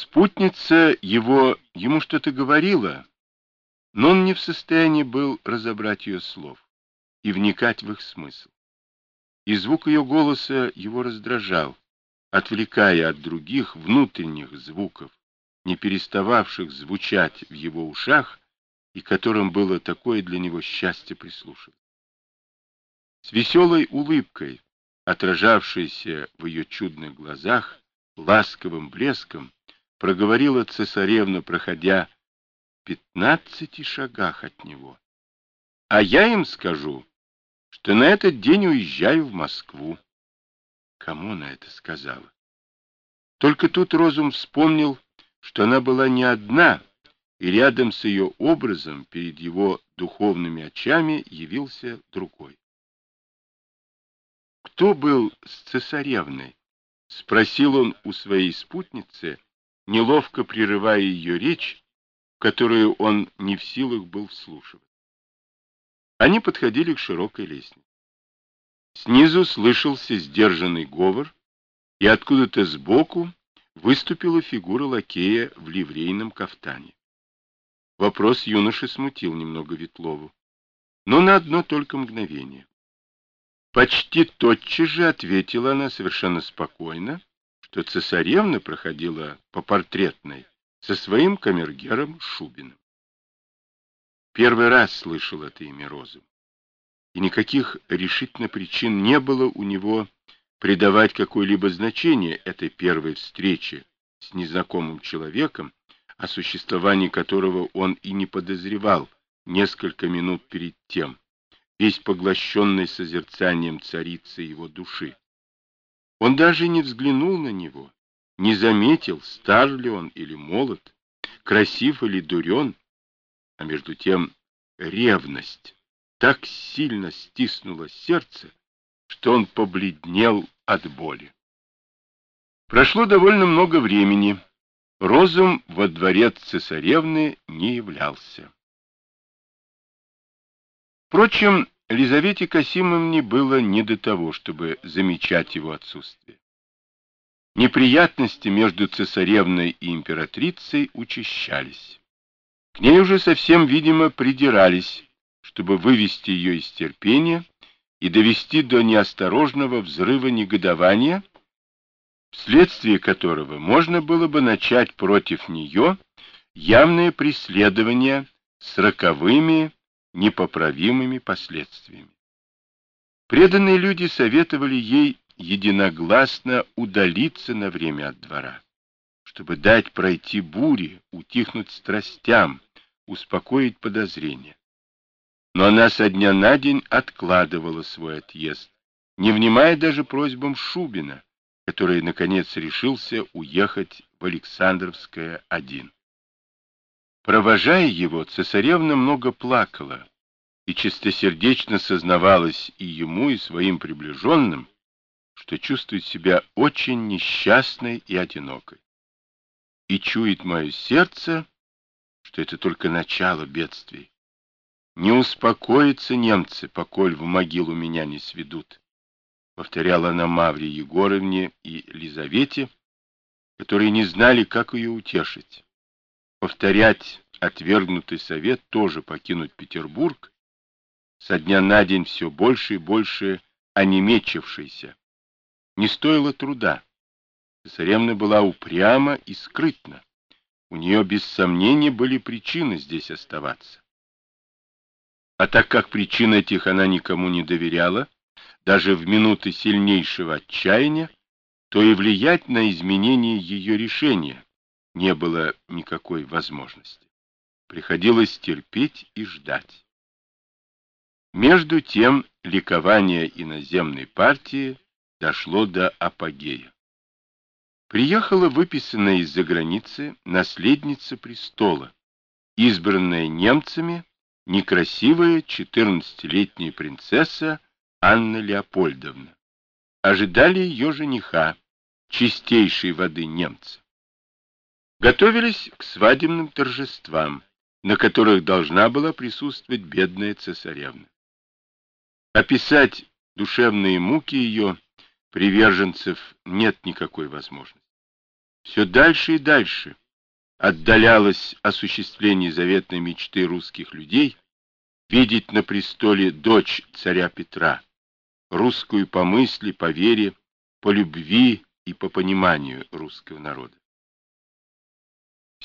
Спутница ему что-то говорила, но он не в состоянии был разобрать ее слов и вникать в их смысл. И звук ее голоса его раздражал, отвлекая от других внутренних звуков, не перестававших звучать в его ушах, и которым было такое для него счастье прислушиваться. С веселой улыбкой, отражавшейся в ее чудных глазах, ласковым блеском, проговорила цесаревна, проходя в 15 шагах от него. А я им скажу, что на этот день уезжаю в Москву. Кому она это сказала? Только тут розум вспомнил, что она была не одна, и рядом с ее образом перед его духовными очами явился другой. Кто был с цесаревной? Спросил он у своей спутницы, неловко прерывая ее речь, в которую он не в силах был вслушиваться. Они подходили к широкой лестнице. Снизу слышался сдержанный говор, и откуда-то сбоку выступила фигура лакея в ливрейном кафтане. Вопрос юноши смутил немного Ветлову, но на одно только мгновение. Почти тотчас же ответила она совершенно спокойно, что цесаревна проходила по Портретной со своим камергером Шубиным. Первый раз слышал это имя Розум, и никаких решительно причин не было у него придавать какое-либо значение этой первой встрече с незнакомым человеком, о существовании которого он и не подозревал несколько минут перед тем, весь поглощенный созерцанием царицы его души. Он даже не взглянул на него, не заметил, стар ли он или молод, красив или дурен, а между тем ревность так сильно стиснула сердце, что он побледнел от боли. Прошло довольно много времени. Розум во дворец цесаревны не являлся. Впрочем, Лизавете Касимовне было не до того, чтобы замечать его отсутствие. Неприятности между цесаревной и императрицей учащались. К ней уже совсем, видимо, придирались, чтобы вывести ее из терпения и довести до неосторожного взрыва негодования, вследствие которого можно было бы начать против нее явное преследование с роковыми, непоправимыми последствиями. Преданные люди советовали ей единогласно удалиться на время от двора, чтобы дать пройти буре, утихнуть страстям, успокоить подозрения. Но она со дня на день откладывала свой отъезд, не внимая даже просьбам Шубина, который, наконец, решился уехать в Александровское один. Провожая его, цесаревна много плакала и чистосердечно сознавалась и ему, и своим приближенным, что чувствует себя очень несчастной и одинокой. И чует мое сердце, что это только начало бедствий. Не успокоятся немцы, поколь в могилу меня не сведут, повторяла она Мавре Егоровне и Лизавете, которые не знали, как ее утешить. Повторять отвергнутый совет тоже покинуть Петербург, со дня на день все больше и больше онемечившийся, не стоило труда. Цесаревна была упряма и скрытна. У нее без сомнения были причины здесь оставаться. А так как причин этих она никому не доверяла, даже в минуты сильнейшего отчаяния, то и влиять на изменение ее решения не было никакой возможности. Приходилось терпеть и ждать. Между тем ликование иноземной партии дошло до апогея. Приехала выписанная из-за границы наследница престола, избранная немцами, некрасивая 14-летняя принцесса Анна Леопольдовна. Ожидали ее жениха, чистейшей воды немца. Готовились к свадебным торжествам, на которых должна была присутствовать бедная цесаревна. Описать душевные муки ее приверженцев нет никакой возможности. все дальше и дальше отдалялось осуществление заветной мечты русских людей видеть на престоле дочь царя Петра, русскую по мысли, по вере, по любви и по пониманию русского народа.